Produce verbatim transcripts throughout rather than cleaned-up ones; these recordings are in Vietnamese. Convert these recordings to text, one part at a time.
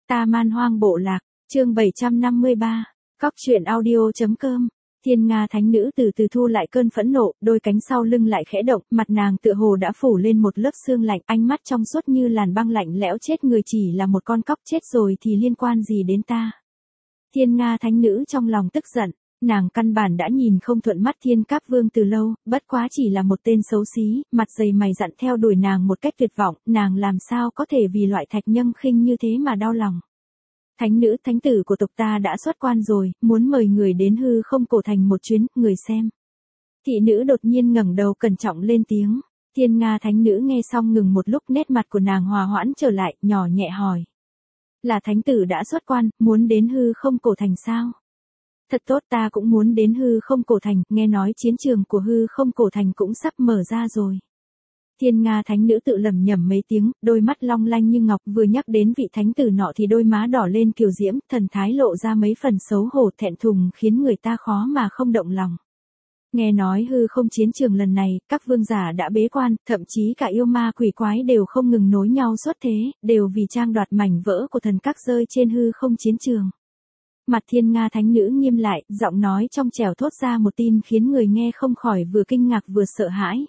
Ta Man Hoang Bộ Lạc, chương bảy trăm năm mươi ba, Cóc truyện audio.com. Thiên Nga thánh nữ từ từ thu lại cơn phẫn nộ, đôi cánh sau lưng lại khẽ động, mặt nàng tựa hồ đã phủ lên một lớp sương lạnh, ánh mắt trong suốt như làn băng lạnh lẽo. Chết người chỉ là một con cóc, chết rồi thì liên quan gì đến ta? Thiên Nga thánh nữ trong lòng tức giận, nàng căn bản đã nhìn không thuận mắt Thiên Cáp Vương từ lâu, bất quá chỉ là một tên xấu xí, mặt dày mày dặn theo đuổi nàng một cách tuyệt vọng, nàng làm sao có thể vì loại thạch nhâm khinh như thế mà đau lòng. Thánh nữ, thánh tử của tộc ta đã xuất quan rồi, muốn mời người đến Hư Không Cổ Thành một chuyến, người xem. Thị nữ đột nhiên ngẩng đầu cẩn trọng lên tiếng. Thiên Nga thánh nữ nghe xong ngừng một lúc, nét mặt của nàng hòa hoãn trở lại, nhỏ nhẹ hỏi. Là thánh tử đã xuất quan, muốn đến Hư Không Cổ Thành sao? Thật tốt, ta cũng muốn đến Hư Không Cổ Thành, nghe nói chiến trường của Hư Không Cổ Thành cũng sắp mở ra rồi. Thiên Nga thánh nữ tự lẩm nhẩm mấy tiếng, đôi mắt long lanh như ngọc, vừa nhắc đến vị thánh tử nọ thì đôi má đỏ lên kiều diễm, thần thái lộ ra mấy phần xấu hổ thẹn thùng, khiến người ta khó mà không động lòng. Nghe nói hư không chiến trường lần này, các vương giả đã bế quan, thậm chí cả yêu ma quỷ quái đều không ngừng nối nhau xuất thế, đều vì trang đoạt mảnh vỡ của thần các rơi trên hư không chiến trường. Mặt Thiên Nga thánh nữ nghiêm lại, giọng nói trong trẻo thốt ra một tin khiến người nghe không khỏi vừa kinh ngạc vừa sợ hãi.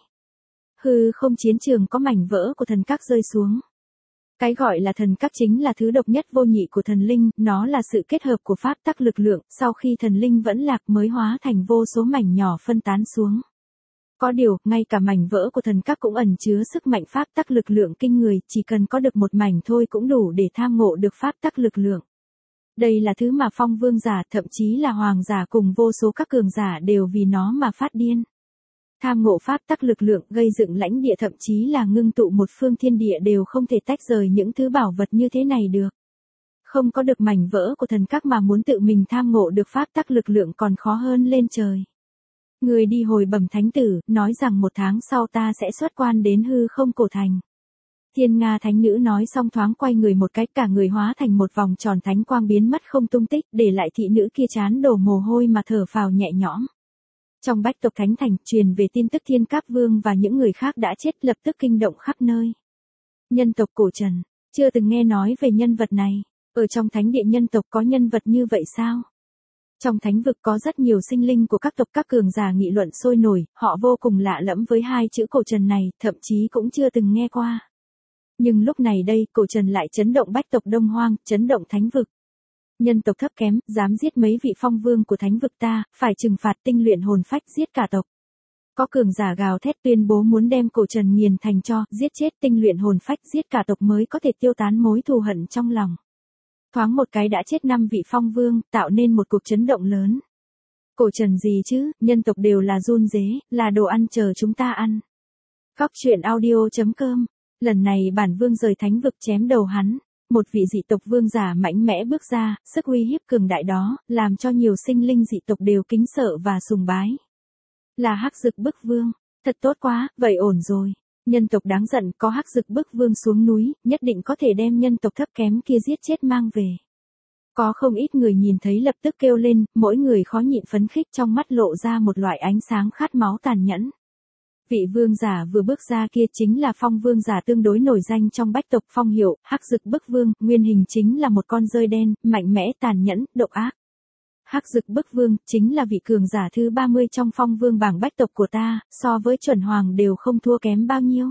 Hư không chiến trường có mảnh vỡ của thần các rơi xuống. Cái gọi là thần các chính là thứ độc nhất vô nhị của thần linh, nó là sự kết hợp của pháp tắc lực lượng, sau khi thần linh vẫn lạc mới hóa thành vô số mảnh nhỏ phân tán xuống. Có điều, ngay cả mảnh vỡ của thần các cũng ẩn chứa sức mạnh pháp tắc lực lượng kinh người, chỉ cần có được một mảnh thôi cũng đủ để tham ngộ được pháp tắc lực lượng. Đây là thứ mà phong vương giả, thậm chí là hoàng giả cùng vô số các cường giả đều vì nó mà phát điên. Tham ngộ pháp tắc lực lượng, gây dựng lãnh địa, thậm chí là ngưng tụ một phương thiên địa đều không thể tách rời những thứ bảo vật như thế này được. Không có được mảnh vỡ của thần các mà muốn tự mình tham ngộ được pháp tắc lực lượng còn khó hơn lên trời. Người đi hồi bẩm thánh tử, nói rằng một tháng sau ta sẽ xuất quan đến Hư Không Cổ Thành. Thiên Nga thánh nữ nói xong thoáng quay người một cách, cả người hóa thành một vòng tròn thánh quang biến mất không tung tích, để lại thị nữ kia trán đổ mồ hôi mà thở phào nhẹ nhõm. Trong Bách tộc Thánh Thành, truyền về tin tức Thiên Cáp Vương và những người khác đã chết, lập tức kinh động khắp nơi. Nhân tộc Cổ Trần, chưa từng nghe nói về nhân vật này, ở trong thánh địa nhân tộc có nhân vật như vậy sao? Trong thánh vực có rất nhiều sinh linh của các tộc, các cường giả nghị luận sôi nổi, họ vô cùng lạ lẫm với hai chữ Cổ Trần này, thậm chí cũng chưa từng nghe qua. Nhưng lúc này đây, Cổ Trần lại chấn động Bách tộc Đông Hoang, chấn động thánh vực. Nhân tộc thấp kém, dám giết mấy vị phong vương của thánh vực ta, phải trừng phạt, tinh luyện hồn phách, giết cả tộc. Có cường giả gào thét tuyên bố muốn đem Cổ Trần nghiền thành tro, giết chết, tinh luyện hồn phách, giết cả tộc mới có thể tiêu tán mối thù hận trong lòng. Thoáng một cái đã chết năm vị phong vương, tạo nên một cuộc chấn động lớn. Cổ Trần gì chứ, nhân tộc đều là run rế, là đồ ăn chờ chúng ta ăn. Cóc truyện audio.com. Lần này bản vương rời thánh vực chém đầu hắn. Một vị dị tộc vương giả mạnh mẽ bước ra, sức uy hiếp cường đại đó, làm cho nhiều sinh linh dị tộc đều kính sợ và sùng bái. Là Hắc Dực Bức Vương, thật tốt quá, vậy ổn rồi. Nhân tộc đáng giận, có Hắc Dực Bức Vương xuống núi, nhất định có thể đem nhân tộc thấp kém kia giết chết mang về. Có không ít người nhìn thấy lập tức kêu lên, mỗi người khó nhịn phấn khích, trong mắt lộ ra một loại ánh sáng khát máu tàn nhẫn. Vị vương giả vừa bước ra kia chính là phong vương giả tương đối nổi danh trong Bách tộc, phong hiệu Hắc Dực Bức Vương, nguyên hình chính là một con rơi đen, mạnh mẽ, tàn nhẫn, độc ác. Hắc Dực Bức Vương chính là vị cường giả thứ ba mươi trong phong vương bảng Bách tộc của ta, so với chuẩn hoàng đều không thua kém bao nhiêu.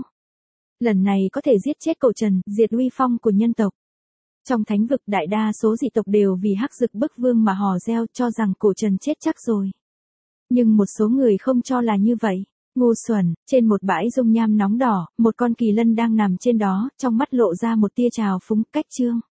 Lần này có thể giết chết Cổ Trần, diệt uy phong của nhân tộc. Trong thánh vực, đại đa số dị tộc đều vì Hắc Dực Bức Vương mà hò reo, cho rằng Cổ Trần chết chắc rồi. Nhưng một số người không cho là như vậy. Ngu xuẩn, trên một bãi dung nham nóng đỏ, một con kỳ lân đang nằm trên đó, trong mắt lộ ra một tia trào phúng, cách trương.